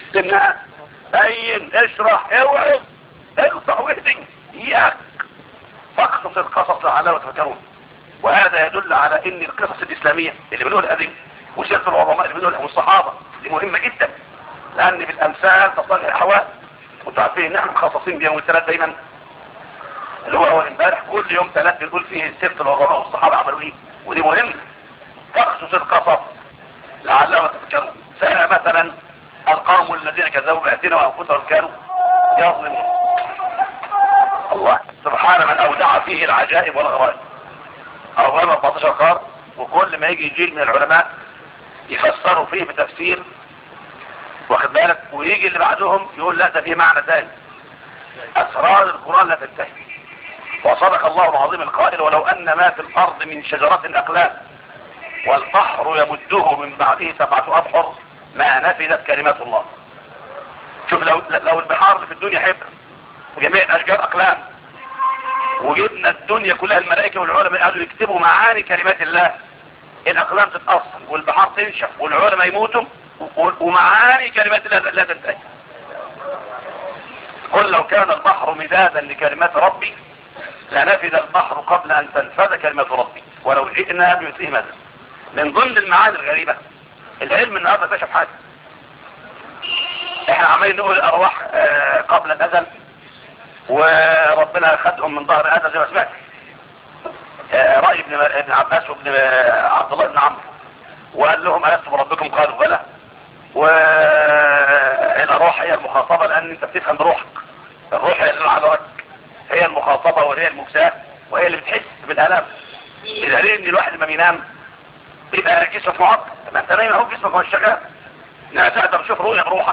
الناس بين اشرح اوعظ اقطع واهدي اياك فاقصص القصص لعلهم يتفكرون. وهذا يدل على ان القصص الاسلاميه اللي بنقولها دي وسيره العظماء اللي بنقولها والصحابه دي مهمه جدا، لان بالامثال تصلح الاحوال. وانتوا عارفين ان احنا مخصصين بيوم الثلاث دايما اللي هو اول امبارح، كل يوم ثلاث بنقول فيه سيره العظماء والصحابه عملوا ايه، ودي مهمه. فاقصص القصص لعلهم يتفكرون. مثلا القوم الذين كذبوا بآياتنا وانفسهم كانوا يظلمون. الله سبحانه من اودع فيه العجائب والغرائب. 14 قرن، وكل ما يجي جيل من العلماء يفسروا فيه بتفسير، واخد بالك، ويجي اللي بعدهم يقول لا ده فيه معنى ثاني. اسرار القرآن لا تنتهي. وصدق الله العظيم القائل ولو ان ما في الارض من شجرة اقلام والبحر يمده من بعده 7 أبحر ما نفذت كلمات الله. شوف لو البحار اللي في الدنيا حبر وجميع الاشجار اقلام، وجبنا الدنيا كلها الملائكة والعلماء قالوا يكتبوا معاني كلمات الله، الاقلام تتأصل والبحار تنشف والعلماء يموتوا ومعاني كلمات الله لا تنتهي. قل لو كان البحر مدادا لكلمات ربي لنفذ البحر قبل ان تنفذ كلمات ربي ولو جئنا بمثله مددا. من ضمن المعاني الغريبة العلم النهارده اكتشف حاجة. احنا عمالين نقول الارواح قبل الازل وربنا خدهم من ظهر ادم زي ما سمعت. رأي ابن عباس وابن عبد الله بن عمرو وقال لهم ألست بربكم قالوا بلى. والارواح هي المخاطبة لان انت بتفهم بروحك، الروح هي اللي على هي المخاطبة وهي المكساة وهي اللي بتحس بالالم. بدليل ان الواحد لما بينام بيبقى جسمك معطل، ما انت نايم اهو جسمك هو شغال، انها تقدر تشوف رؤية بروحك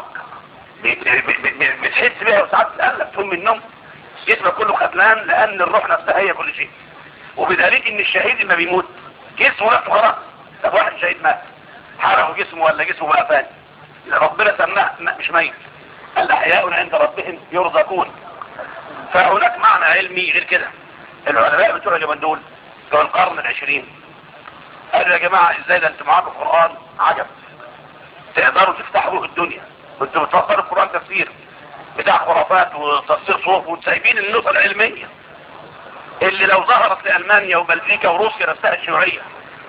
بتحس بيها وساعات تتقلب تقوم من النوم جسمك كله خدلان لان الروح نفسها هي كل شيء. وبدليل ان الشهيد لما بيموت جسمه نفسه خلاص. طب واحد شهيد مات حرقوا جسمه ولا جسمه بقى فاني، ربنا سماه مش ميت، الاحياء عند ربهم يرزقون. فهناك معنى علمي غير كده. العلماء بتوع اليومين دول بتوع القرن ال20 قالوا يا جماعة ازاي ده انتم معاكم القرآن عجب تقدروا تفتحوا الدنيا، كنتوا بتفسروا القرآن تفسير بتاع خرافات وتفسير صوف وسايبين النقطة العلمية اللي لو ظهرت لألمانيا وبلجيكا وروسيا نفسها الشيوعية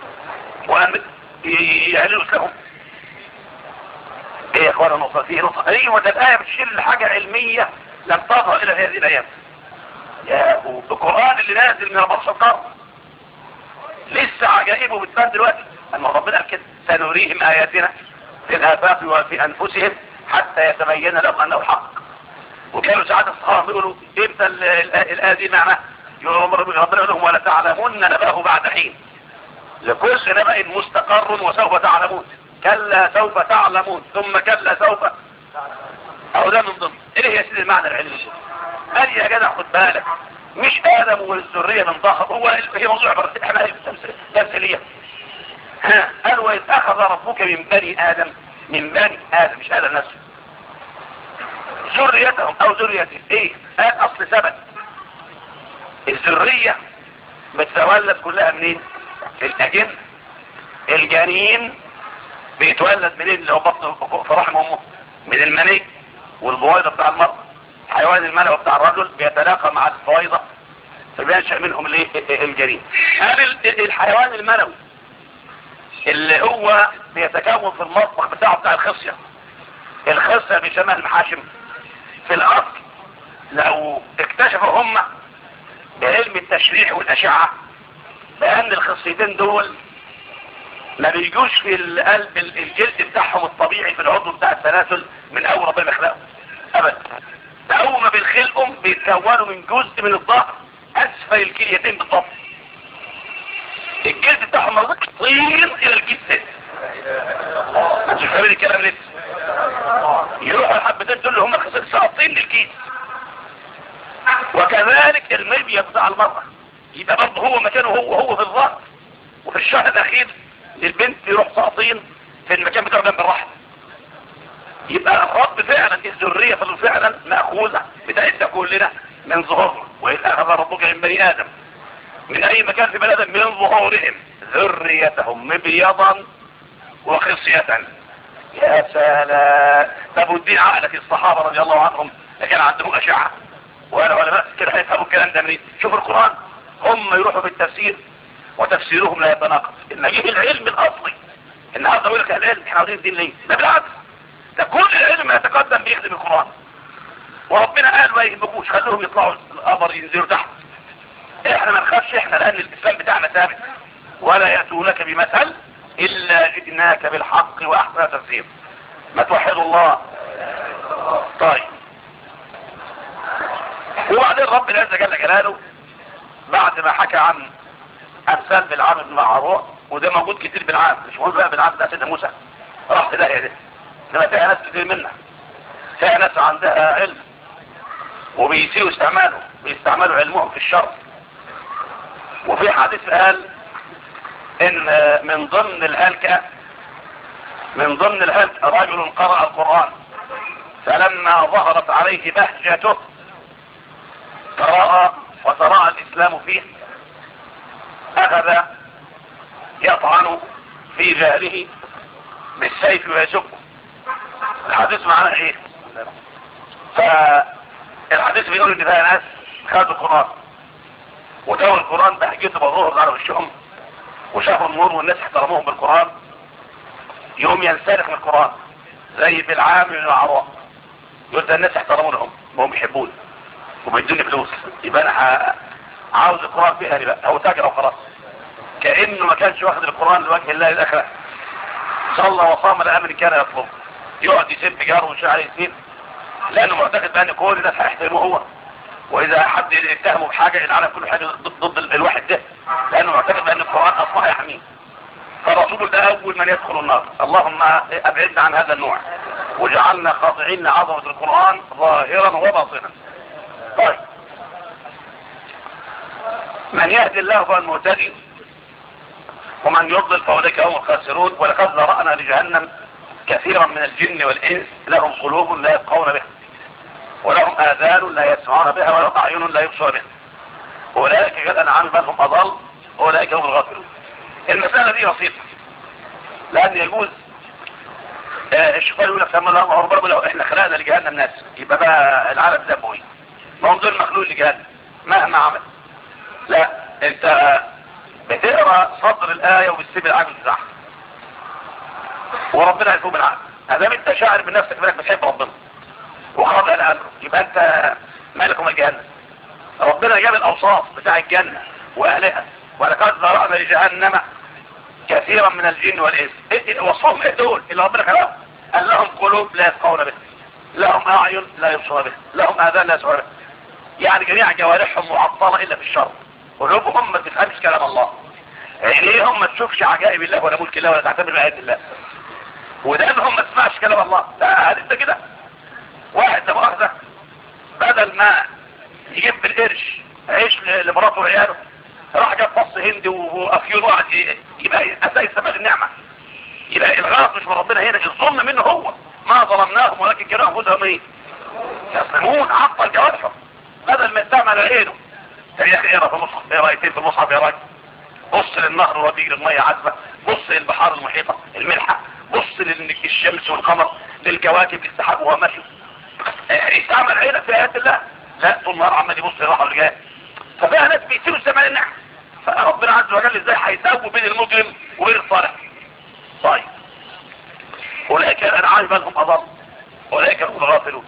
يعلنوا لهم ايه يا اخوانا النقطة فيه نقطة ايوه ده الآية بتشير لحاجة علمية لم تظهر الى هذه الايام. يا القرآن اللي نازل من 14 قرن لسه عجائبه بتبان دلوقتي. اما ربنا قال كده سنريهم اياتنا في الافاق وفي انفسهم حتى يتبين لهم انه الحق. وكانوا ساعات الصحابه يقولوا امتى الايه دي معناها؟ ربنا يقول لهم ولا تعلمون نبأه بعد حين لكل نبأ مستقر وسوف تعلمون كلا سوف تعلمون ثم كلا سوف. او ده من ضمن ايه يا سيدي المعنى العلمي. قال يا جدع خد بالك مش ادم والذريه من ظهر هو هي موضوع احنا تمثيليه. قال واذ اخذ ربك من بني ادم مش ادم نفسه ذريتهم او ذريته ايه. قال اصل ثبت الذريه بتتولد كلها منين؟ الاجن. الجنين بيتولد منين؟ اللي هو بطن في رحم امه من المني والبويضه بتاع المرأة. حيوان المنوي بتاع الرجل بيتلاقى مع البويضه فبينشأ منهم الجنين. قال الحيوان المنوي اللي هو بيتكون في المطبخ بتاع الخصية. الخصية بيسمى المحاشم. في الأرض لو اكتشفوا هم بعلم التشريح والأشعة بأن الخصيتين دول ما بيجوش في القلب الجلد بتاعهم الطبيعي في العضو بتاع التناسل من أول ربنا خلقه أبدا. ده أول ما بيخلقهم بيتكونوا من جزء من الظهر أسفل الكليتين بالضبط. الجلد بتاعهم موجود طين الى الجسد. انتوا فاهمين الكلام لسه؟ يروحوا الحبتين دول اللي هم الخصائص ساقطين للكيس. وكذلك المبيض بتاع المرأة يبقى برضه هو مكانه هو في الظهر، وفي الشهر الاخير للبنت يروح ساقطين في المكان بتاعه جنب الرحم. يبقى الرب فعلا الذريه فعلا ماخوذه بتاعتنا كلنا من ظهورنا. واذ اخذ ربك من بني ادم من اي مكان في بني ادم من ظهورهم ذريتهم مبيضا وخصية يا سلام. طب والدين عقلك الصحابة رضي الله عنهم كان عندهم أشعة ولا علماء كده هيفهموا الكلام ده منين؟ شوف القرآن هم يروحوا بالتفسير وتفسيرهم لا يتناقض. ان يجيب العلم الاصلي النهارده يقول لك العلم احنا عاوزين الدين ليه؟ ده بالعكس، ده كل العلم يتقدم بيخدم القرآن. وربنا قال ما يهمكوش خلوهم يطلعوا القمر ينزلوا تحت. احنا ما نخافش احنا لان الاسلام بتاعنا ثابت. ولا يأتونك بمثل الا جئناك بالحق واحسن تفسير. ما توحدوا الله. طيب وبعدين ربنا عز جل جلاله بعد ما حكى عن امثال بالعام بن معروف، وده موجود كتير بالعام، مش موجود بقى بالعام ده سيدنا موسى راح في داهيه ده. انما فيها ناس كتير منا، فيها ناس عندها علم وبيسيروا بيستعملوا علمهم في الشر. وفي حديث قال ان من ضمن الهلكة رجل قرأ القرآن فلما ظهرت عليه بهجته وتراءى الاسلام فيه اخذ يطعن في جهله بالسيف ويسبه. الحديث معناه ايه؟ فالحديث بيقول ان ده ناس خدوا القرآن وتوى القرآن بهجته بظهر على وشهم وشافوا النور والناس احترموهم بالقرآن، يوم ينسلخ من القرآن زي بالعام من العراء يقول ده الناس احترمونهم وهم بيحبوني وبيدوني فلوس، يبقى انا عاوز القرآن فيها بقى او تاجر او خلاص. كأنه ما كانش واخد القرآن لوجه الله الاخرة، صلى وصام لأمر كان يطلب، يقعد يسب جاره وشعر يسيب لانه معتقد بان كل الناس هيحترموه هو، واذا حد اتهمه بحاجة العالم كله حاجة ضد الواحد ده، لانه معتقد بان القرآن اصبح يحميه. فالرسول ده اول من يدخل النار. اللهم ابعدنا عن هذا النوع وجعلنا خاضعين لعظمة القرآن ظاهرا وباطنا. طيب من يهدي الله فهو المهتدي ومن يضلل فاولئك هم الخاسرون. ولقد ذرأنا لجهنم كثيرا من الجن والانس لهم قلوب لا يفقهون بها ولهم آذان لا يسمعون بها ولهم أعين لا يبصرون بها أولئك كالأنعام بل هم أضل أولئك هم الغافلون. المسألة دي بسيطة لأن يجوز الشيطان يقول لك لما الله برضه لو احنا خلقنا لجهنم ناس يبقى بقى العالم ده بوي ما هم دول مخلوق لجهنم مهما عمل. لا، انت بتقرا صدر الآية وبتسيب العقل بتاعها وربنا يفوق بالعقل. ادام انت شاعر بنفسك انك بتحب ربنا وخاضع لأمره يبقى انت مالك ومال جهنم. ربنا جاب الاوصاف بتاع الجنة واهلها ولقد ذرأنا لجهنم كثيرا من الجن والانس. وصفهم ايه دول اللي ربنا خلقهم؟ قال لهم قلوب لا يفقهون بها لهم اعين لا يبصرون بها لهم اذان لا يسمعون بها. يعني جميع جوارحهم معطلة الا في الشر. قلوبهم ما تفهمش كلام الله، عينيهم ما تشوفش عجائب الله ولا ملك الله ولا تعتبر بآيات الله، ودانهم ما تسمعش كلام الله. لا هذا كده واحد لا مؤاخذة بدل ما يجيب بالقرش عيش لمراته وعياله راح جاب فص هندي وافيون وقعد يبقى ازاي يستفاد النعمة. يبقى الغلط مش من ربنا هنا، الظلم منه هو. ما ظلمناهم ولكن كانوا انفسهم ايه يظلمون. عطل جوارحهم بدل ما يستعمل عينه. يا اخي اقرا في المصحف، اقرا ايتين في المصحف يا راجل. بص للنهر وهو بيجري الميه عذبه، بص للبحار المحيطه الملحه، بص للشمس والقمر للكواكب السحاب وهو ماشي. يستعمل عينك في ايات الله. لا طول النهار عمال يبص للراحه اللي جايه. ففيها ناس بيسيبوا الزمان النعم. فربنا عز وجل ازاي هيساوي بين المجرم وبين الصالح؟ طيب اولئك الانعام بل هم اضل اولئك هم الغافلون.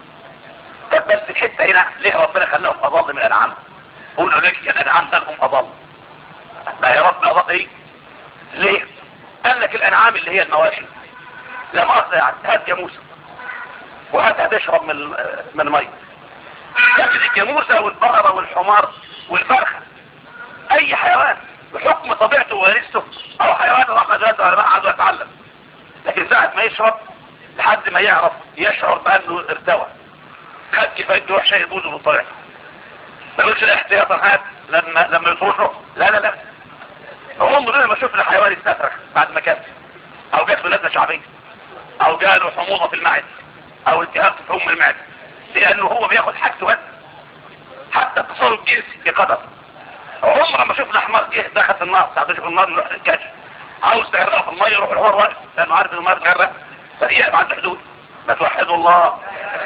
طب بس الحته هنا ليه ربنا خلاهم اضل من الانعام؟ قول اولئك الانعام بل هم اضل. ما يا رب اضل ايه؟ ليه؟ قال لك الانعام اللي هي المواشي. لا مؤاخذة يعني هات جاموسه وهاتها تشرب من الميه. لكن الجاموسه والبقره والحمار والفرخه اي حيوان بحكم طبيعته ووارثته او حيوان راح مدرسه ولا قعد يتعلم، لكن ساعه ما يشرب لحد ما يعرف يشعر بانه ارتوى خد كفايته وحشه يبوظه بالطريقه. ما يقولش الاحتياطا هات لما يطرشه. لا لا لا، عمرنا ما شفنا حيوان يستفرغ بعد ما كان او جات له لذة شعبيه او جاله حموضه في المعده او التهاب في ام المعده، لانه هو بياخد حاجته بس. حتى التصرف الجنسي بقدر. عمرنا ما شفنا حمار جه دخل في النار ساعه تشوف النار يروح الكاش عاوز تغرقه في الميه يروح الحوار واقف لانه عارف ان الميه بتغرق فريق عنده حدود. ما توحدوا الله.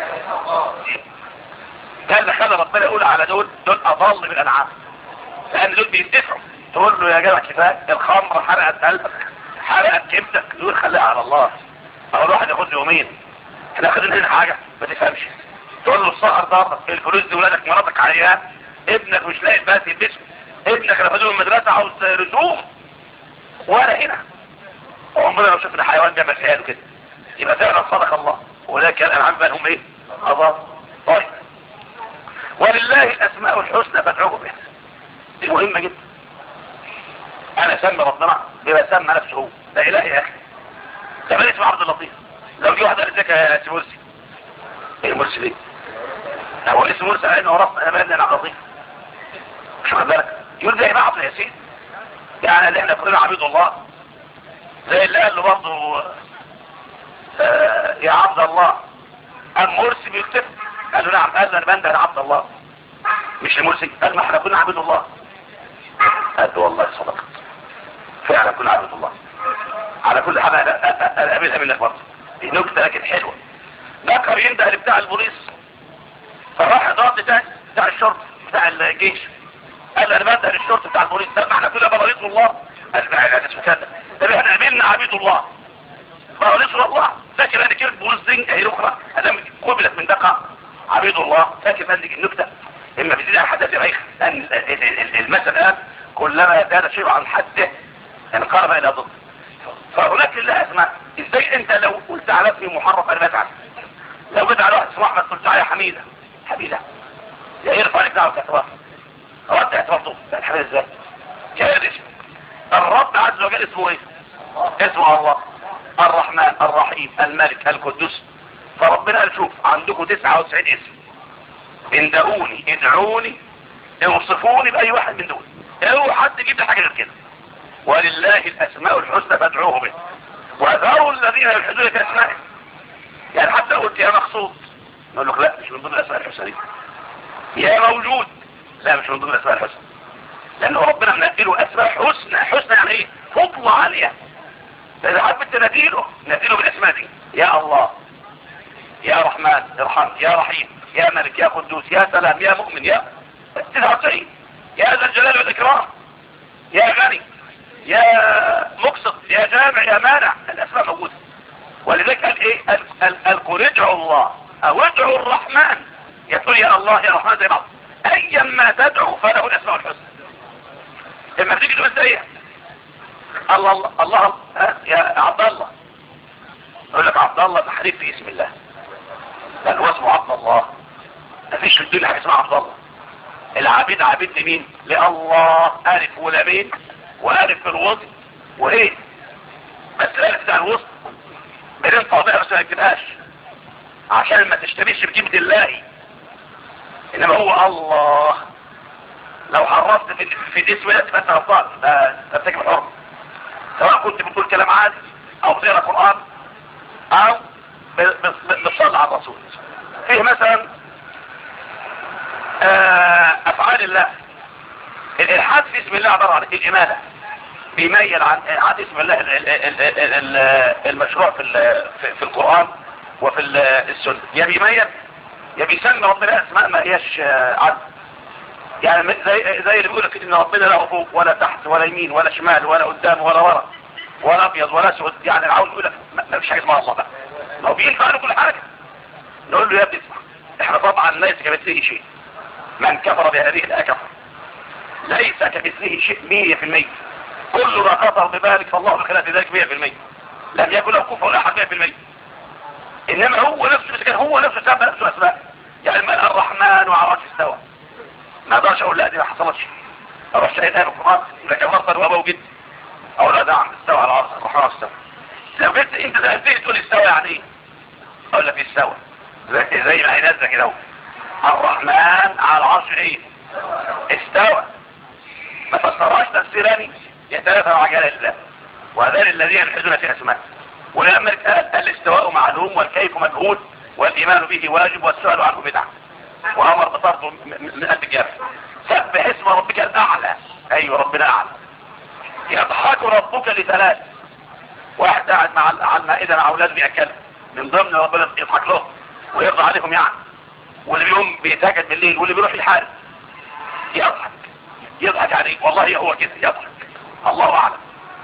ده اللي خلى ربنا يقول على دول اضل من الانعام، لان دول بيندفعوا. تقول له يا جدع كفايه، الخمر حرقت قلبك، حرقت كبدك، يقول خليها على الله. او الواحد ياخد يومين، احنا واخدين هنا حاجه ما تفهمش. تقول له السهر ضربك، الفلوس دي ولادك مراتك عيان، ابنك مش لاقي بس يلبسه، ابنك رفضوه من المدرسه عاوز رسوم، ولا هنا. عمرنا لو شفنا حيوان بيعمل خياله كده يبقى فعلا صدق الله. ولكن الانعام بقى هم ايه؟ اضل. طيب، ولله الاسماء الحسنى فادعوه بها. دي مهمه جدا. انا سمي ربنا بما سمى نفسه هو. لا اله يا اخي. ده ما اسمه عبد اللطيف. لو جه واحد قال لك يا سي مرسي، ايه مرسي ليه؟ هو اسم مرسي لانه رفض امانه عبد اللطيف. مش واخد بالك؟ يقول زي بعض يا سيدي، يعني اللي احنا كلنا عبيد الله، زي اللي قال له برضه يا عبد الله. قام مرسي بيكتب قال له نعم، قال له انا بندى يا عبد الله مش لمرسي. قال ما احنا كنا عبيد الله. قال له والله صدقت، فعلا كنا عبيد الله. على كل حال انا قابلها منك برضه، دي نكته لكن حلوه. ذكر ينده بتاع البوليس، فراح ضابط بتاع الشرطه بتاع الجيش، قال انا بندى للشرطه بتاع البوليس. قال ما احنا كنا براريط الله. قال ما اسمه كده، طب احنا قابلنا عبيد الله براريط الله. فاكر ان كلمه بوليس دي هي اخرى ادام قبلت من دقه عبيد الله. فاكر ان دي النكته اما بتزيد عن حدث الريخ، لان المثل الان كلما زاد شيء عن حده انقرب الى ضد. فهناك لله اسماء. ازاي انت لو قلت على اسمي محرف انا بزعل؟ لو قلت على واحد اسمه احمد قلت عليه حميده، حميده يا يرفع لك دعوه اعتراف، رد اعتراف ده الحميده ازاي؟ كان اسم الرب عز وجل اسمه ايه؟ اسمه الله الرحمن الرحيم الملك القدوس. فربنا قال شوف عندكم 99 اسم، اندعوني ادعوني اوصفوني باي واحد من دول، اوعوا حد يجيب لي حاجه غير كده. ولله الاسماء الحسنى فادعوه به وذروا الذين يلحدون في اسمائه. يعني حتى قلت يا مقصود نقول لك لا مش من ضمن الاسماء الحسنى دي. يا موجود لا مش من ضمن الاسماء الحسنى، لانه ربنا منقله اسماء حسنى. حسنى يعني ايه؟ فضل عاليه. فاذا حبيت تناديله ناديله بالاسماء دي، يا الله يا رحمن ارحم، يا رحيم، يا ملك، يا قدوس، يا سلام، يا مؤمن، يا 99، يا ذا الجلال والاكرام، يا غني، يا مقسط، يا جامع، يا مانع. الاسماء موجوده. ولذلك قال ايه؟ قل ادعوا الله او ادعوا الرحمن. يقول يا الله يا رحمن زي بعض. ايا ما تدعو فله الاسماء الحسنى. لما تيجي تقول ايه؟ الله الله الله يا عبد الله، يقول لك عبد الله تحريف في اسم الله، بل هو اسمه عبد الله. مفيش في الدنيا حاجه اسمها عبد الله. العبيد عبيد لمين؟ لله. الف ولامين والف في الوسط وايه؟ بس الالف بتاع الوسط بين طابعه بس ما تجيبهاش عشان ما تشتريش بكلمه الله، انما هو الله. لو حرفت في الاسم ده تبقى انت غلطان، ترتكب الحرم، سواء كنت بتقول كلام عادي او بتقرا قران او بتصلي على الرسول. فيه مثلا افعال الله. الالحاد في اسم الله عباره عن الاماله، بيميل عن اسم الله المشروع في القران وفي السنه. يا بيميل يا بيسمي ربنا اسماء ما هياش عدل. يعني زي اللي بيقول لك ان ربنا لا فوق ولا تحت ولا يمين ولا شمال ولا قدام ولا ورا ولا ابيض ولا اسود. يعني عاوز يقول لك ما فيش حاجه اسمها الله بقى. لو بينفع له كل حاجه نقول له يا ابني اسمع، احنا طبعا ليس كمثله شيء. من كفر بهذه الايه كفر. ليس كمثله شيء 100%. كل ما كفر بذلك فالله بخلاف ذلك 100%. لم يكن له كفر احد 100%. انما هو نفسه كان هو نفسه سبب نفسه اسماء. يعني الرحمن وعلى العرش استوى، ما اقدرش اقول لا دي ما حصلتش. اروح شاهدها في القران لكن مرة وابا وجد اقول لا نعم استوى على العرش الرحمن استوى. لو جيت انت زي تقول استوى يعني ايه؟ اقول لك استوى زي ما هينزل كده. الرحمن على العرش ايه؟ استوى. ما فسرهاش تفسيراني يتنافى مع جلال الله. وهذان الذين يلحدون في اسماء. ولما قال الاستواء معلوم والكيف مجهول والايمان به واجب والسؤال عنه بدعه. وامر بطرده من قلب الجبل. سبح اسم ربك الاعلى. ايوه ربنا اعلى. يضحك ربك لثلاث. واحد قاعد على المائده مع اولاده بياكلوا من ضمن ربنا يضحك له ويرضى عليهم يعني. واللي بيقوم بيتاجد بالليل واللي بيروح الحال يضحك عليه، والله هو كده يضحك، الله اعلم.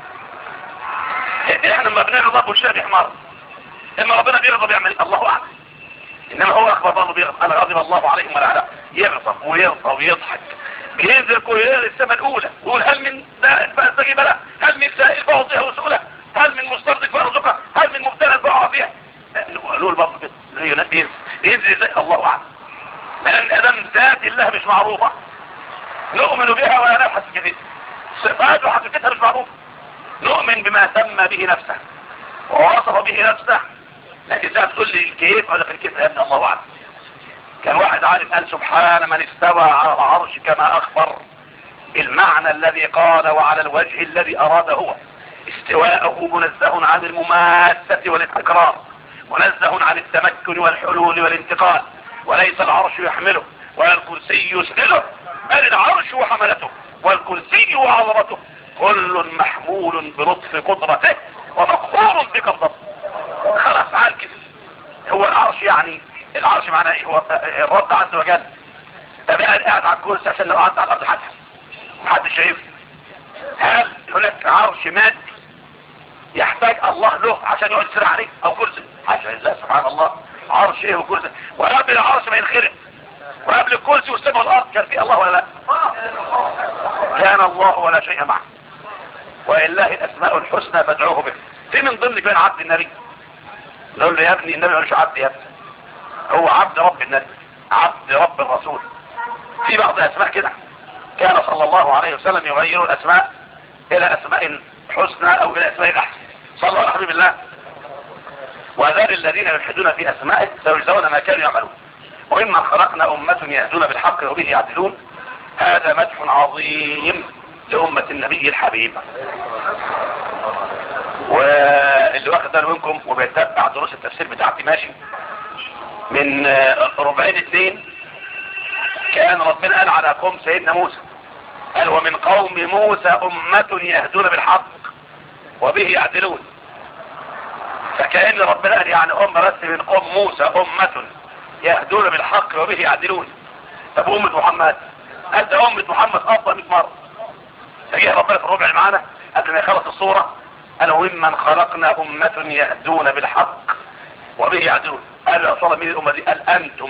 احنا لما بنغضب والشيء بيحمر، اما ربنا بيغضب يعمل الله اعلم. انما هو اخبر الله بيغضب، انا غضب الله عليهم ولا لا، يغضب ويرضى ويضحك. بينزل كل السماء الاولى يقول هل من داء فاستجيب له، هل من سائل فاعطيه وسؤله، هل من مسترزق فارزقه، هل من مبتلى فاعافيه. نقول برضه كده ينزل ازاي الله اعلم. لان ادم ذات الله مش معروفه نؤمن بها ولا نبحث كثير، صفاته وحقيقتها مش معروفه. نؤمن بما سمى به نفسه ووصف به نفسه، لكن ازاي تقول لي الكيف ولا في الكيف يا ابن الله اعلم. كان واحد عالم قال سبحان من استوى على العرش كما اخبر بالمعنى الذي قال وعلى الوجه الذي اراد هو. استواءه منزه عن المماسة والاستقرار، منزه عن التمكن والحلول والانتقال، وليس العرش يحمله ولا الكرسي يسنده، بل العرش وحملته والكرسي وعظمته كل محمول بلطف قدرته ومقهور بقبضته. خلاص عال كده. هو العرش يعني العرش معناه ايه؟ هو الرب عز وجل. طب قاعد على الكرسي عشان لو قعدت على الارض حتى محدش شايف. هل هناك عرش مادي يحتاج الله له عشان يقعد يسرع عليه او كرسي؟ حاشا لله سبحان الله. عرش ايه وكرسي؟ وقبل العرش ما ينخرق وقبل الكرسي والسماء والارض كان في الله ولا لا؟ كان الله ولا شيء معه. ولله الاسماء الحسنى فادعوه به. في من ضمن كان عبد النبي، نقول له يا ابني النبي مش عبد يا ابني، هو عبد رب النبي، عبد رب الرسول. في بعض الاسماء كده كان صلى الله عليه وسلم يغير الاسماء الى اسماء حسنى او الى اسماء احسن. صلى على حبيب الله. وذل الذين يلحدون في اسمائه سيجزون ما كانوا يعملون. وممن خلقنا امه يهدون بالحق وبه يعدلون. هذا مدح عظيم لامه النبي الحبيب. واللي واخد باله منكم وبيتبع دروس التفسير بتاعتي ماشي من ربعين 2 كان ربنا قال على قوم سيدنا موسى، قال ومن قوم موسى امة يهدون بالحق وبه يعدلون. فكأن ربنا قال يعني بس من قوم موسى امة يهدون بالحق وبه يعدلون. طب امة محمد؟ قال ده امة محمد افضل 100 مرة. فجاء ربنا في الربع معانا قبل ما يخلص الصورة قال وممن خلقنا امة يهدون بالحق وبه يعدلون. قال يا صلى من الامة دي؟ قال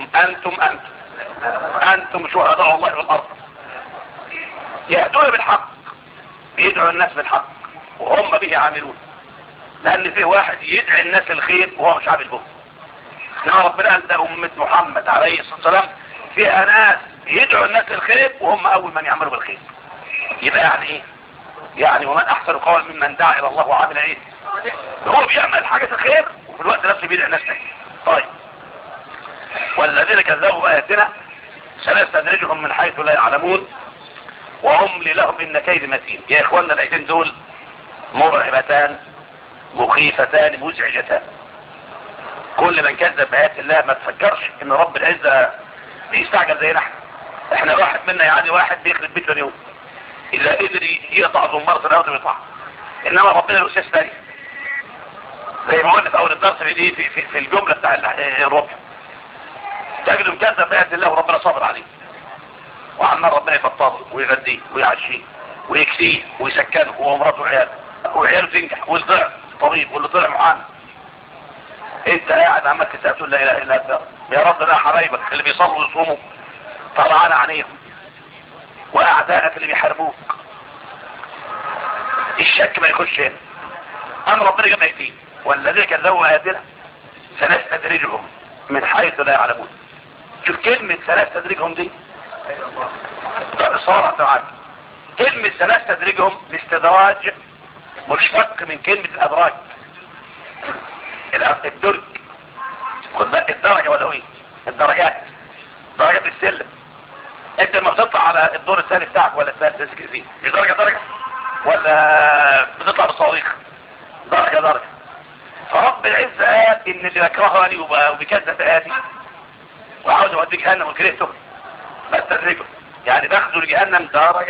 انتم شهداء الله في الارض. يهدون بالحق، يدعو الناس بالحق وهم به عاملون. لان فيه واحد يدعي الناس الخير وهو مش عامل به. انما ربنا قال ده امة محمد عليه الصلاة والسلام فيها ناس يدعو الناس الخير وهم اول من يعملوا بالخير. يبقى يعني ايه؟ يعني ومن احسن قول ممن دعا الى الله وعمل ايه؟ هو بيعمل حاجة الخير وفي الوقت نفسه بيدعي الناس تاني. طيب والذين كذبوا بآياتنا سنستدرجهم من حيث لا يعلمون وأملي لهم إن كيد متين. يا إخواننا الآيتين دول مرعبتان مخيفتان مزعجتان. كل من كذب بآيات الله ما تفكرش إن رب العزة بيستعجل زينا احنا واحد منا يعني واحد بيخرب بيت اليوم إذا قدر يقطع زمارة الأرض بيطلع. إنما ربنا له أساس تاني زي ما قلنا في أول الدرس في الجملة بتاع الربع. تجد مكذب بآيات الله وربنا صابر عليه وعمال ربنا يفطره ويغديه ويعشيه ويكسيه ويسكنه ومراته وعياله تنجح واللي طلع طبيب واللي طلع محامي. انت قاعد عمال تسأل تقول لا اله الا انت يا رب. لا حبايبك اللي بيصلوا ويصوموا طلعان عليهم واعدائك اللي بيحاربوك الشك ما يخش هنا. اما ربنا جاب ايتين والذين كذبوا آياتنا سنستدرجهم من حيث لا يعلمون. شوف كلمة سنستدرجهم دي صارت معاك. كلمة سنستدرجهم الاستدراج مشتق من كلمة الادراج. الدرج خد بالك الدرجة ولا ايه؟ الدرجات درجة السلم. انت لما بتطلع على الدور الثاني بتاعك ولا الثالث تسكت فيه مش درجة ولا بتطلع بالصواريخ درجة. فرب العزة قال ان اللي يكرهني وبكذب آياتي وعاوز اوديك جهنم وكرهته بستدرجه يعني باخده لجهنم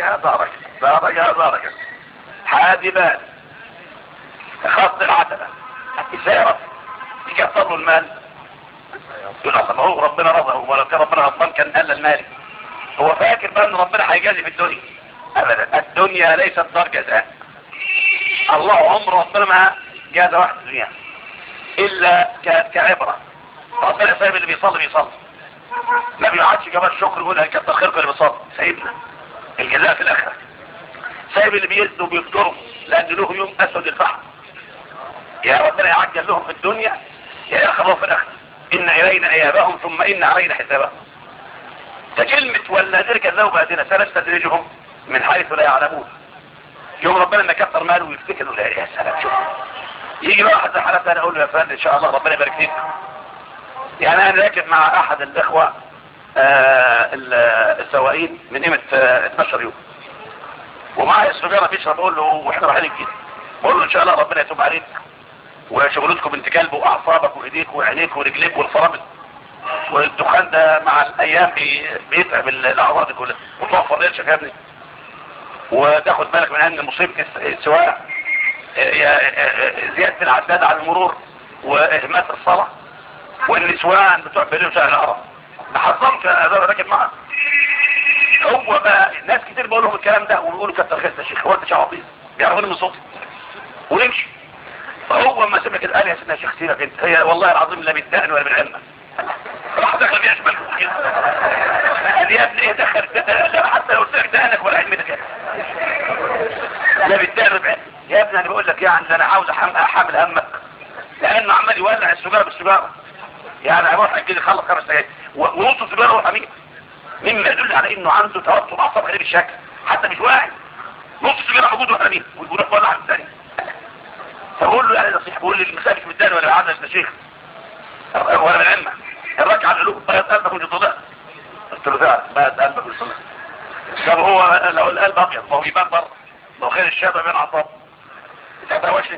درجة حادبان خط العتبة ازاي يا رب يكثر له المال يقول اصلا هو ربنا رضى، ولو كان ربنا غضبان كان قل المال. هو فاكر بقى ان ربنا هيجازي في الدنيا. ابدا، الدنيا ليست دار جزاء. الله عمره ربنا ما جاز واحد في الدنيا الا كعبره. ربنا سايب اللي بيصلي بيصلي، ما بيقعدش جبال الشكر يقول كتر خيركم اللي بيصلي، سايبنا الجزاء في الاخره. سايب اللي بيزنوا وبيفطروا لان له يوم اسود الفحم، يا ربنا يعجل لهم في الدنيا يا يخلوا في الاخره. ان الينا ايابهم ثم ان علينا حسابهم. فكلمه والذين كذبوا بآياتنا سنستدرجهم من حيث لا يعلمون. يوم ربنا ما كثر ماله ويفتكر له يا سلام. شوف يجي بقى واحد حالة ثانيه اقول له يا فندم ان شاء الله ربنا يبارك فيك. يعني انا راكب مع احد الاخوه السواقين من قيمه 12 يوم، ومعايا السجاره بيشرب. اقول له واحنا رايحين الجيل، بقول له ان شاء الله ربنا يتوب عليك وشغلتكم بنت كلب واعصابك وايديك وعينيك ورجليك والفرامل، والدخان ده مع الايام بيتعب الاعراض كلها، وتوفر ليش يا ابني وتاخد بالك من ان مصيبه السواقه زياده العداد على المرور واهمال الصلاه والنسوان بتوع بليل وشهر العرب. ما حصلش انا راكب معاه. هو بقى ناس كتير بقول لهم الكلام ده ويقولوا كتر خيرك يا شيخ، هو انت شعبي بيعرفوني من صوتي ونمشي. فهو ما سمع كده قال يا سيدنا شيخ سيبك انت، هي والله العظيم لا بالدقن ولا بالعلم. راح دخل بيها شمال قال يا ابني ايه دخل حتى لو قلت لك دقنك ولا علمتك لا بالدقن ولا بالعلم. يا ابني انا بقول لك يعني انا عاوز احمل همك، لانه عمال يولع السجاره بالسجاره. يعني هروح اجي اخلص 5 دقايق ونص السجاره اروح امين، مما يدل على انه عنده توتر اعصاب غريب الشكل، حتى مش واعي. نص السجاره موجود واحد امين ويروح يولع على الثاني. فبقول له يعني نصيحه، بقول لي المساك في الدان ولا بالعدل يا شيخ ولا بالعلم. الركعه القلوب بيض قلبك وانت طلع. قلت له فعلا بيض قلبك وانت طلع. طب هو لو القلب ابيض ما هو يبان بره، لو خير الشاب بين عصاب تتوشني.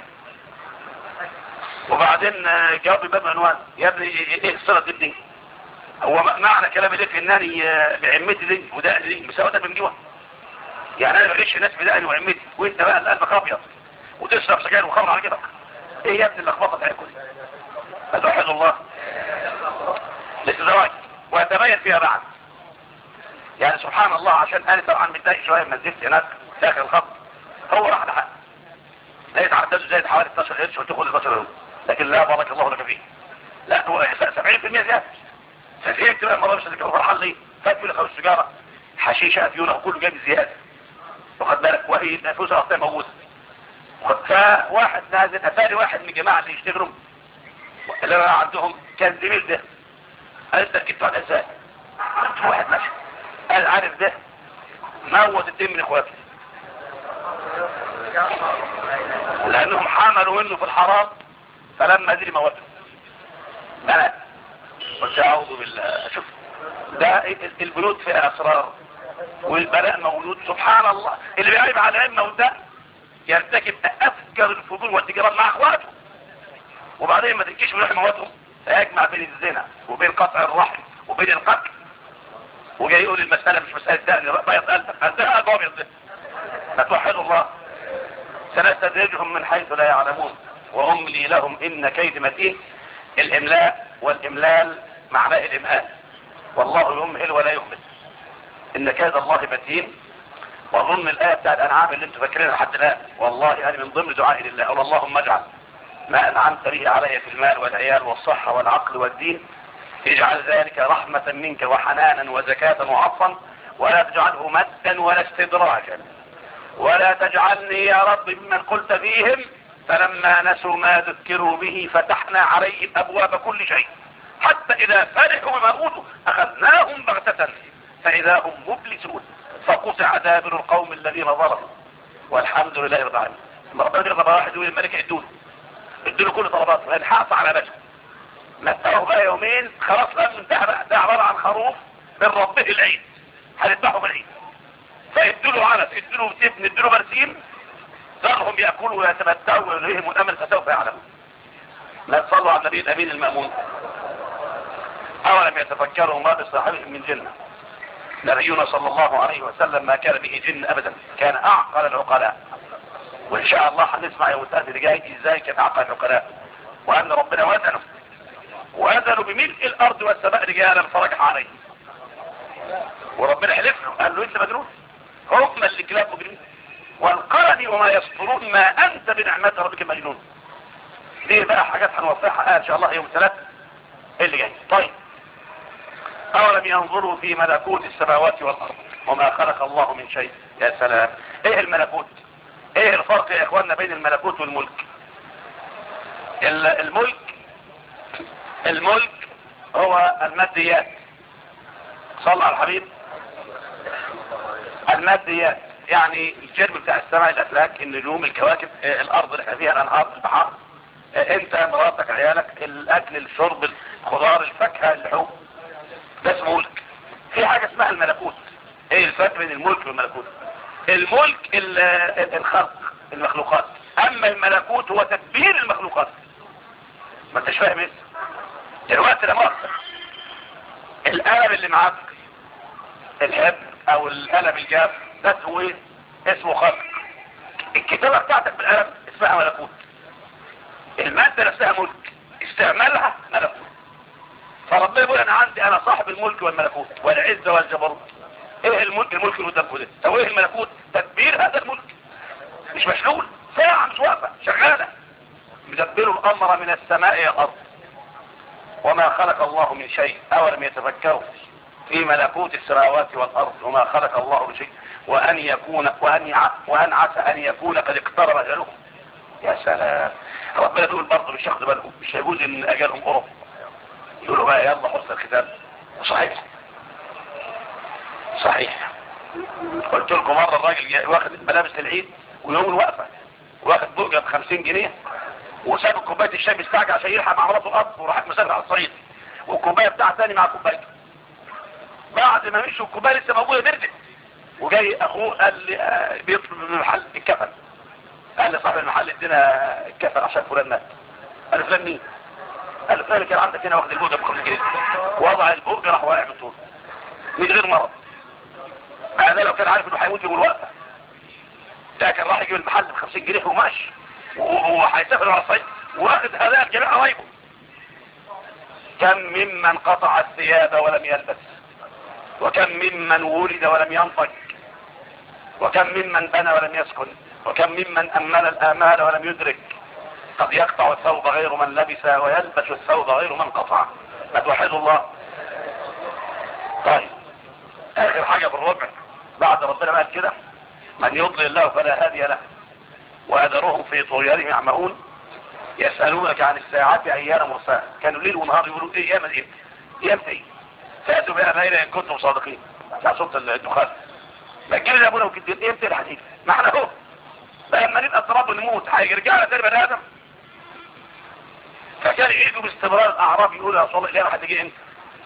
وبعدين جاوب باب عنوان يا ابني ايه الصله دي؟ هو معنى كلامي ليه انني بعمتي دي ودقني دي مساواه بنجيبها؟ يعني انا بغش الناس بدقني وعمتي وانت بقى قلبك ابيض وتشرب سجاير وخمر على كده. ايه يا ابني اللخبطه بتاعتكم دي؟ فتوحد الله للزواج ويتبين فيها بعد. يعني سبحان الله، عشان انا طبعا متضايق شويه من نزلت هناك داخل الخط، هو راح لحق لقيت عدده زايد حوالي 12 قرش وتاخد 12 يوم، لكن لا بارك الله لك فيه. لا هو 70% زياده. ففهمت بقى المره مش هتبقى فرحان ليه؟ فات لي خمس سيجاره حشيشه افيونه وكله جاي زياده، واخد بالك، وهي فلوسها اصلا موجوده. فواحد نازل اتاني واحد من الجماعه اللي يشتغلوا اللي عندهم كان زميل ده، قال انت جبت على ازاي؟ قلت واحد ماشي قال عارف ده موت 2 من اخواتي لانهم حملوا منه في الحرام فلما ادري موته. انا قلت اعوذ بالله. شوف ده البيوت فيها اسرار والبلاء مولود. سبحان الله اللي بيعيب على العلم وده يرتكب افكر الفضول والتجارات مع اخواته، وبعدين ما تنكش ويروح موتهم، فيجمع بين الزنا وبين قطع الرحم وبين القتل، وجاي يقول المسألة مش مسألة دقن بيض قلبك ده ابيض ده. فتوحد الله سنستدرجهم من حيث لا يعلمون واملي لهم ان كيد متين. الاملاء والاملال معناه الامهال، والله يمهل ولا يهمل، ان كيد الله متين. واظن الايه بتاع الانعام اللي انتم فاكرينها لحد الان والله انا من ضمن دعائي لله اقول اللهم اجعل ما انعمت به علي في المال والعيال والصحه والعقل والدين اجعل ذلك رحمه منك وحنانا وزكاه وعطفا، ولا تجعله مدا ولا استدراجا، ولا تجعلني يا رب ممن قلت فيهم فلما نسوا ما ذكروا به فتحنا عليهم ابواب كل شيء حتى اذا فرحوا بما اوتوا اخذناهم بغتة فاذا هم مبلسون فقطع دابر القوم الذين ظلموا والحمد لله رب العالمين. ربنا يرضى واحد يقول الملك ادوا كل طلباته الحاص على بشر متعوه بقى يومين خلاص لازم ده عباره عن خروف من ربه العيد هنذبحه بالعيد، فادوا له علف ادوا له تبن ادوا له برسيم ذرهم ياكلوا ويتمتعوا ويلههم الامل فسوف يعلمون. لا تصلوا على النبي الامين المامون. اولم يتفكروا ما بصاحبهم من جنه. نبينا صلى الله عليه وسلم ما كان به جن ابدا، كان اعقل العقلاء، وان شاء الله هنسمع يوم الثلاث اللي جاي ازاي كان اعقل العقلاء، وان ربنا وزنه نزلوا بملء الارض والسماء رجالا فرجح عليه. وربنا حلف له قال له انت مجنون، هم اللي كلاب مجرمين، والقرن وما يسطرون ما انت بنعمة ربك مجنون. دي بقى حاجات هنوضحها ان شاء الله يوم الثلاث اللي جاي. طيب، اولم ينظروا في ملكوت السماوات والارض وما خلق الله من شيء. يا سلام، ايه الملكوت؟ ايه الفرق يا اخواننا بين الملكوت والملك؟ الملك هو الماديات. صلى على الحبيب. الماديات يعني الجرم بتاع السماء، الافلاك، النجوم، الكواكب، الارض اللي احنا فيها، الانهار، البحار، انت، مراتك، عيالك، الاكل، الشرب، الخضار، الفاكهه، اللحوم، ده اسمه ملك. في حاجه اسمها الملكوت. ايه الفرق بين الملك والملكوت؟ الملك الخلق، المخلوقات، اما الملكوت هو تدبير المخلوقات. ما انتش فاهم ايه دلوقتي؟ لما القلم اللي معاك، الحبر او القلم الجاف، ده اسمه ايه؟ اسمه خلق. الكتابة بتاعتك بالقلم اسمها ملكوت. المادة نفسها ملك، استعمالها ملكوت. فربنا يقول انا صاحب الملك والملكوت والعزة والجبروت. ايه الملك؟ الملك اللي قدامكم ده. طب ايه الملكوت؟ تدبير هذا الملك. مش مشغول، ساعة مش واقفة، شغالة. مدبر الامر من السماء الى الارض وما خلق الله من شيء. اولم يتفكروا في ملكوت السماوات والارض وما خلق الله من شيء وان عسى ان يكون قد اقترب اجلهم. يا سلام، ربنا يقول برضه مش ياخدوا بالهم، مش هيجوز ان اجلهم قرب. يقولوا بقى يلا حسن الختام. صحيح صحيح. قلت لكم مرة الراجل واخد ملابس للعيد ويوم الوقفة واخد برجة ب50 جنيه وساب كوباية الشاي مستعجل عشان يلحق مع مراته الارض وراحت مسافر على الصعيد، والكوباية بتاعها تاني مع كوبايته. بعد ما مشوا الكوباية لسه موجودة بردت، وجاي اخوه قال لي بيطلب من المحل الكفن. قال لي صاحب المحل ادينا الكفن عشان فلان مات. قال له فلان مين؟ قال له فلان كان عندك هنا واخد البرجة ب5 جنيه. وضع البرجة راح واقع من طول من غير مرض. انا لو كان عارف انه هيموت يوم الوقفة ده كان راح يجيب المحل ب50 جنيه وماشي، وهو هيسافر على الصعيد واخد هدايا جميع قرايبه. كم ممن قطع الثياب ولم يلبس، وكم ممن ولد ولم ينطق، وكم ممن بنى ولم يسكن، وكم ممن أمل الآمال ولم يدرك. قد يقطع الثوب غير من لبس ويلبس الثوب غير من قطع. فتوحد الله. طيب، آخر حاجة بالربع بعد ربنا قال كده: من يضلل الله فلا هادي له وأذرهم في طغيانهم يعمهون يسألونك عن الساعة أيان مرساها. كانوا ليل ونهار يقولوا ايه يا مدين يا ايه، فاتوا بها بينا ان كنتم صادقين. بتاع صوت الدخان. ما تجيب يا ابونا وكدين ايه بتاع الحديث. ما احنا اهو لما نبقى اضطراب ونموت هيرجعنا تاني بني ادم. فكان يجوا باستمرار الاعراب يقولوا يا صالح ليه راح تجي انت؟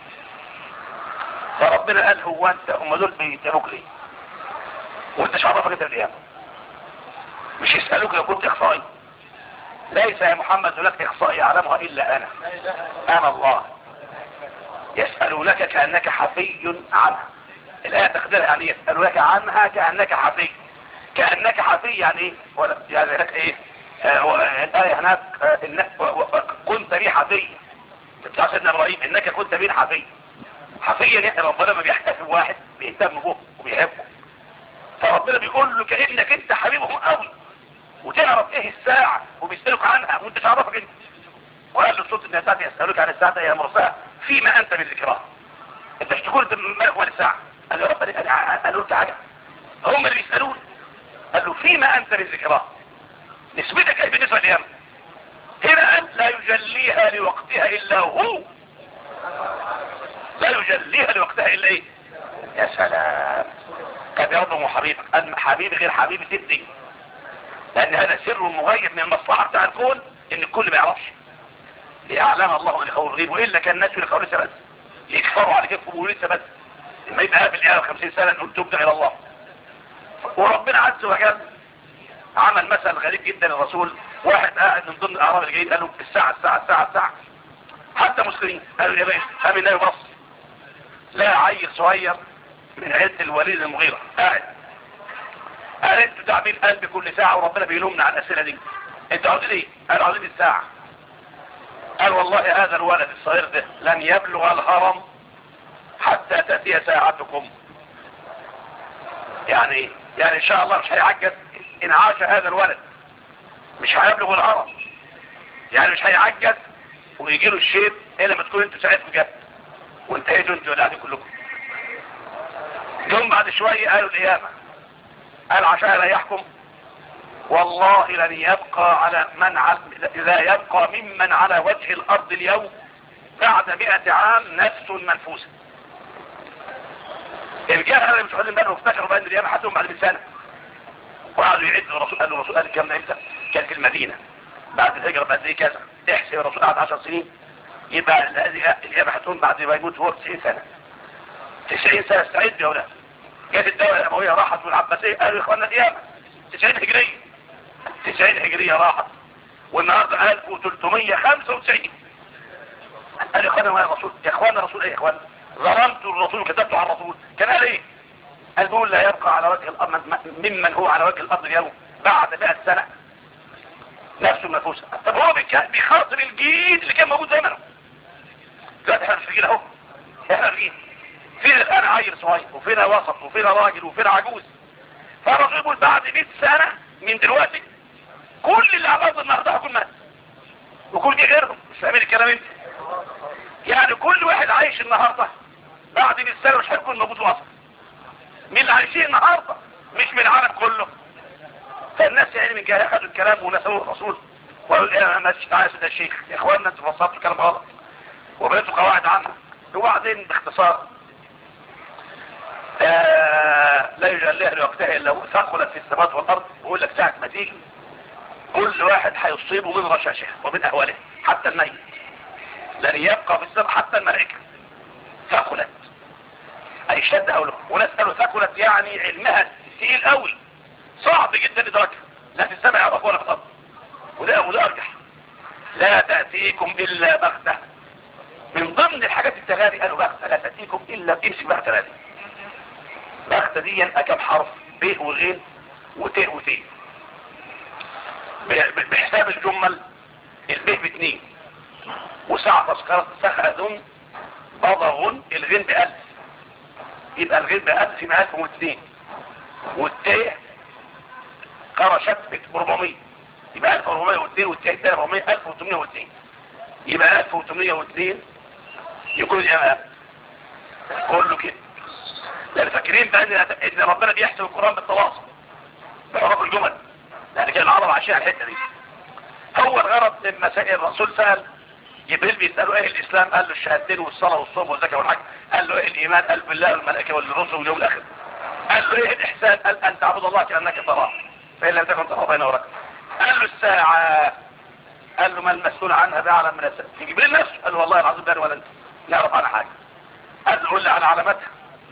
فربنا قال هو انت هم دول بيتابوك ليه؟ وانت مش عرفك انت القيامه؟ مش يسالوك لو كنت اخصائي؟ ليس يا محمد هناك اخصائي يعلمها الا انا الله. يسالونك كانك حفي عنها. الايه تقدرها يعني يسالونك عنها كانك حفي. كانك حفي يعني ايه؟ يعني هناك ايه؟ الايه هناك كنت بي حفي. بتاع سيدنا ابراهيم انك كنت بي حفي. حفيا يعني ربنا ما بيحتفل واحد بيهتم به وبيحبه، فربنا بيقول له كانك انت حبيبهم قوي وتعرف ايه الساعة وبيسألوك عنها وانت تعرفك انت. وقال له الصوت الناس يسألوك عن الساعة يا مرساها فيما انت من ذكرها. انت مش تقول انت مالك ولا الساعة؟ قال له ربنا قال له حاجة هم اللي بيسألون. قال له فيما انت من ذكرها، نسبتك ايه بالنسبة لليوم؟ هنا أنت لا يجليها لوقتها الا هو. لا يجليها لوقتها الا ايه؟ يا سلام. كان يرضم حبيبك ان حبيبي غير حبيبي تدي، لان هذا سر مغيب من المصلحة بتاع الكون ان الكل ما يعرفش. ليعلم الله ان يخور الغيب، والا كان الناس يقولوا لسه بس يكفروا على كيفهم ويقولوا لسه بس لما يبقى قابل ايه 50 سنة نقول تبدأ الى الله. وربنا عز وجل عمل مثل غريب جدا للرسول. واحد قاعد من ضمن الاعراب اللي جايين قالوا الساعة حتى مسلمين قالوا يا باشا قام النبي بص لا عيل صغير من عيلة الوليد المغيرة قاعد قال انتوا تعمين قلبي كل ساعة وربنا بيلومنا على الاسئلة دي. انتوا عاوزين ايه؟ قالوا عاوزين الساعة. قال والله هذا الولد الصغير ده لن يبلغ الهرم حتى تأتي ساعتكم. يعني ان شاء الله مش هيعجز ان عاش هذا الولد، مش هيبلغ الهرم، يعني مش هيعجز ويجي له الشيب الا لما تكون انتوا ساعتكم جد وانتهيتوا انتوا قاعدين كلكم. يوم بعد شويه قالوا القيامه، قال عشان لا يحكم والله لن يبقى على لا يبقى ممن على وجه الارض اليوم بعد 100 عام نفس منفوسه. الجهل اللي مش واخدين بالهم افتكروا بان القيامه هتقوم بعد 100 سنه، وقعدوا يعدوا الرسول. قال له الرسول قال الكلام ده امتى؟ كان في المدينه بعد الهجره بقد ايه كذا. احسب الرسول قعد 10 سنين، يبقى هذه القيامه هتقوم بعد ما يموت هو 90 سنه. 90 سنه استعد يا ولاد. جت الدوله الامويه راحت والعباسيه قالوا يا اخوانا القيامه 90 هجريه. 90 هجريه راحت والنهارده 1395. قال يا اخوانا يا رسول، يا اخوانا الرسول ايه يا اخوانا؟ ظلمت الرسول وكتبت على الرسول. كان قال ايه؟ قال بيقول لا يبقى على وجه الارض ممن هو على وجه الارض اليوم بعد 100 سنه نفسه منفوسه. طب هو بيخاطب الجيل اللي كان موجود زي دلوقتي احنا مش في جيل اهو، احنا في جيل فينا الان عيل صغير وفينا وسط وفينا راجل وفينا عجوز. فالرسول يقول بعد 100 سنه من دلوقتي كل اللي على الارض النهارده هيكون مات وكل دي غيرهم. مش فاهمين الكلام انت؟ يعني كل واحد عايش النهارده بعد 100 سنه مش هيكون موجود اصلا. مين اللي عايشين النهارده؟ مش من العالم كله. فالناس يعني من جهه اخذوا الكلام ونسوه الرسول وقالوا ايه انا تعالى يا شيخ يا اخوانا انتوا فصلتوا الكلام غلط وبنيتوا قواعد عنها. وبعدين باختصار لا يجليها لوقتها الا ثقلت في السماوات والارض. بيقول لك ساعه ما تيجي كل واحد هيصيبه من رشاشه ومن اهواله حتى الميت. لن يبقى في السماء حتى الملائكه. ثقلت اي شد هوله. وناس قالوا ثقلت يعني علمها تقيل قوي صعب جدا ادراكها، لا في السماء يعرفوا ولا في الارض. وده ارجح. لا تاتيكم الا بغته. من ضمن الحاجات التغادي قالوا بغته لا تاتيكم الا امسك بغته. هذه بغته دي كم حرف؟ ب وغين وت وت. بحساب الجمل الب ب2 وساعة تذكرة سخذ بضغ الغين ب1000 يبقى الغين ب1000 يبقى 1002 والتاء قرشت ب400 يبقى 1402 والتاء 400 1802 يبقى 1802 يكون كله كده. لان فاكرين بقى ان ربنا بيحسب القرآن بالتواصل بحروف الجمل، لان كان العرب عايشين على الحته دي. هو الغرض من مسائل الرسول سأل جبريل بيسألوا ايه الاسلام؟ قال له الشهادتين والصلاة والصوم والزكاة والحج. قال له ايه الايمان؟ قال بالله والملائكة والرسل واليوم الاخر. قال له ايه الاحسان؟ قال ان تعبد الله كأنك تراه فإن لم تكن تراه فإنه يراك. قال له الساعة؟ قال له ما المسؤول عنها بأعلم من الساعة. جبريل نفسه قال له والله العظيم ده ولا انت نعرف عنها حاجة. قال له قل لي على علامتها.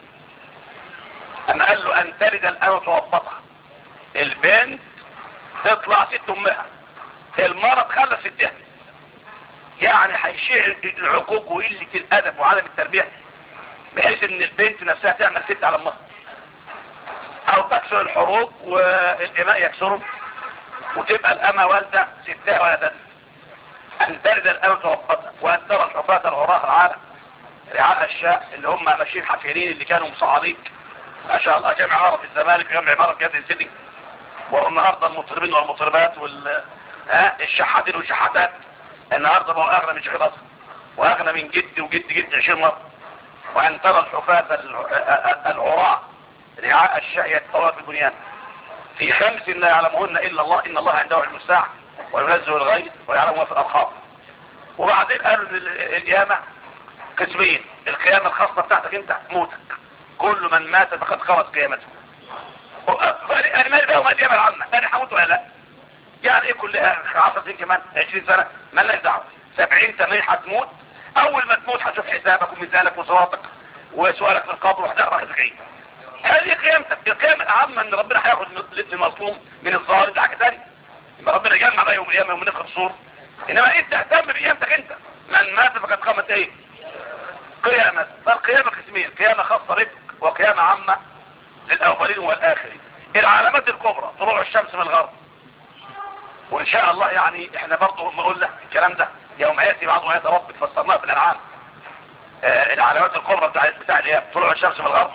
انا قال له ان تلد الامة وتوبطها. البنت تطلع ست امها، المرض خلف ستها. يعني هيشيع العقوق وقلة الادب وعدم التربية بحيث ان البنت نفسها تعمل ست على امها او تكسر الحروب والاماء يكسرهم وتبقى الامة والدة ستها ولدت. ان تلد الامة وتوبطها وان ترى الحفاة العراة العالم رعاء الشاء اللي هم ماشيين حفيرين اللي كانوا مصعدين ما شاء الله جمع عمارة في الزمالك وجمع عمارة في جدن سيدي. والنهارده المطربين والمطربات الشحاتين والشحاتات النهارده بقوا اغنى من شيخ الازهر واغنى من جد وجد جد 20 مرة. وان ترى الحفاة العراة رعاء الشاء يتطور في البنيان في 5 لا يعلمهن الا الله ان الله عنده علم الساعة وينزل الغيث ويعلم ما في الارحام. وبعدين قالوا القيامة قسمين. القيامة الخاصة بتاعتك انت موتك، كل من مات فقد قامت قيامته. انا مالي بقى وما القيامة العامة انا هموت ولا لا؟ يعني ايه كلها 10 سنين كمان 20 سنة مالناش دعوة. 70 80 هتموت. اول ما تموت هتشوف حسابك وميزانك وصلاتك وسؤالك في القبر وهتقرا رزقين. هذه قيامتك. القيامة العامة ان ربنا هياخد المظلوم من الظالم ده حاجة ثانية. يبقى ربنا يجمع بقى يوم القيامة ونفخ الصور. انما انت اهتم بقيامتك انت. من مات فقد قامت ايه؟ قيامة. فالقيامة قسمين، قيامة خاصة بك وقيامة عامة للأولين والآخرين. العلامات الكبرى طلوع الشمس من الغرب. وإن شاء الله يعني احنا برضه ما قلنا الكلام ده يوم ياتي بعض ايات ربك فسرناها في الانعام. العلامات الكبرى بتاع الايام طلوع الشمس من الغرب،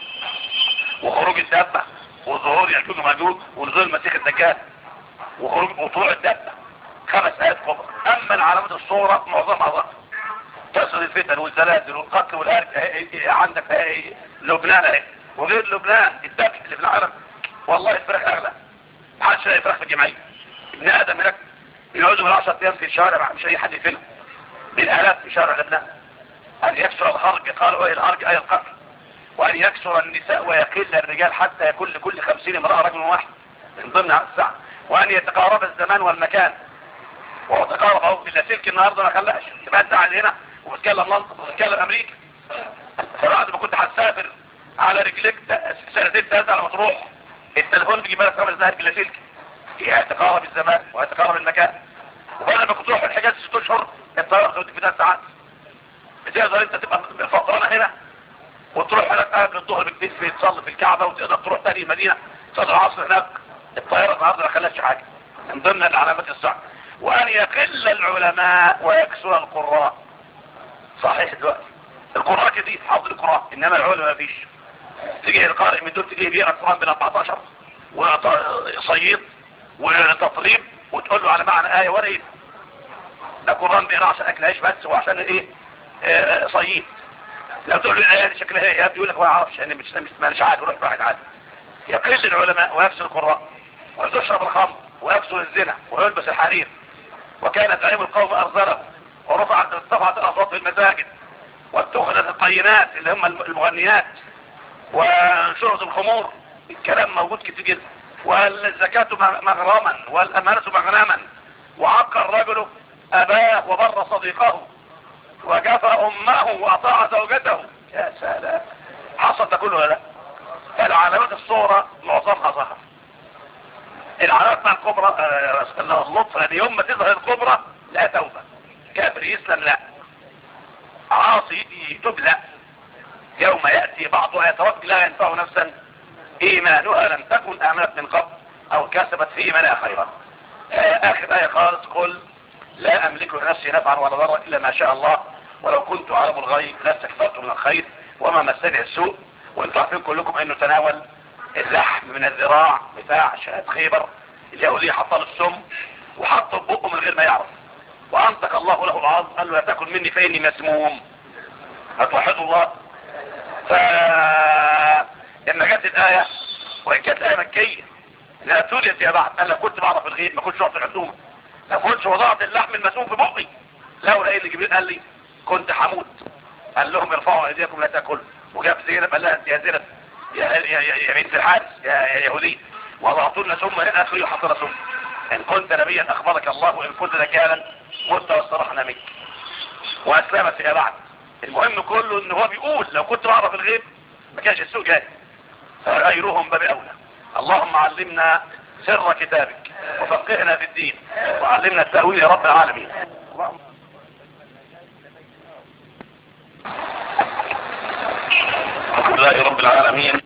وخروج الدابه، وظهور ياجوج وماجوج، ونزول المسيح الدجال، وخروج وطلوع الدابه. 5 ايات كبرى. اما العلامات الصغرى معظمها ظهر. كسر الفتن والزلازل والقتل والهرج. عندك لبنان اهي، وغير لبنان الذبح اللي في العالم. والله الفراخ اغلى، ما حدش لاقي فراخ في الجمعيه. ابن ادم هناك يقعدوا من 10 ايام في الشارع مش اي حد يفلهم، بالالاف في شارع لبنان. ان يكسر الهرج، قالوا ايه الهرج؟ اي القتل. وان يكسر النساء ويقل الرجال حتى يكون لكل 50 امرأة رجل واحد من ضمن الساعة. وان يتقارب الزمان والمكان، وهو تقارب اهو. اللاسلكي النهارده ما خلاش تبقى انت قاعد هنا وبتتكلم لندن وبتتكلم امريكا. فبعد ما كنت هتسافر على رجليك 2 3 على ما تروح، التليفون بيجيب لك 5 دقايق اللاسلكي. يتقارب الزمان ويتقارب المكان. وبعد ما كنت تروح الحجاز 6 اشهر، الطياره توديك في 3 ساعات. بتقدر انت تبقى فطرانه هنا وتروح هناك قبل الظهر بكتير تصلي في الكعبه، وتقدر تروح تاني المدينه تصلي العصر هناك. الطياره النهارده ما خلتش حاجه من ضمن العلامات الصعبه. وان يقل العلماء ويكثر القراء. صحيح دلوقتي القراء كتير حافظ القرآن، انما العلماء ما فيش. تيجي القارئ من دول تجي بيقرا القرآن بال 14 وصيد وتطريب، وتقول له على معنى آية ولا ايه. ده قرآن بيقرا عشان اكل عيش بس، وعشان ايه؟ صيد. لو تقول له الآية دي شكلها ايه يقول لك ما اعرفش، انا مش عارف. يروح واحد عادي. يقل العلماء ويكثر القراء، وتشرب الخمر ويكثر الزنا ويلبس الحرير. وكانت زعيم القوم ارذله، ارتفعت الاصوات في المساجد، واتخذت الطينات اللي هم المغنيات، وشرب الخمور. الكلام موجود كتير جدا. والزكاة مغرما والأمانة مغنما. وعق الرجل أباه وبر صديقه، وجفى أمه وأطاع زوجته. يا سلام، حصل ده كله ولا لا؟ العلامات الصغرى معظمها ظهر. العلامات مع الكبرى اللطف، يعني يوم ما تظهر الكبرى لا توبة. كافر يسلم لا، عاصي يتوب لا. يوم يأتي بعض آيات ربك لا ينفع نفسا إيمانها لم تكن آمنت من قبل أو كسبت في إيمانها خيرا. آخر آية خالص: قل لا أملك لنفسي نفعا ولا ضرا إلا ما شاء الله ولو كنت أعلم الغيب لاستكثرت من الخير وما مسني السوء. وانتم عارفين كلكم انه تناول اللحم من الذراع بتاع شهادة خيبر. اليهودي حط له السم وحطه في بقه من غير ما يعرف، وانطق الله له العظم قال له لا تاكل مني فاني مسموم. هتوحدوا الله. لما جت الآية، وإن كانت الآية مكية، لا توليت يا بعد. أنا كنت بعرف الغيب، ما كنتش أعطي العزومة، ما كنتش وضعت اللحم المسموم في بقي. لولا إيه اللي جبريل قال لي كنت حموت. قال لهم ارفعوا أيديكم لا تاكل. وجاب زينب قال لها يا زينب يا بنت الحارس يا يهودي، وضعتن ثم إلى آخره وحصل ثم. إن كنت نبيا أخبرك الله، وإن كنت دجالا مت واسترحنا منك. وأسلمت يا بعد. المهم كله إن هو بيقول لو كنت بعرف الغيب ما كانش السوق جاي، فغيرهم باب أولى. اللهم علمنا سر كتابك وفقهنا في الدين وعلمنا التأويل يا رب العالمين. الحمد لله رب العالمين،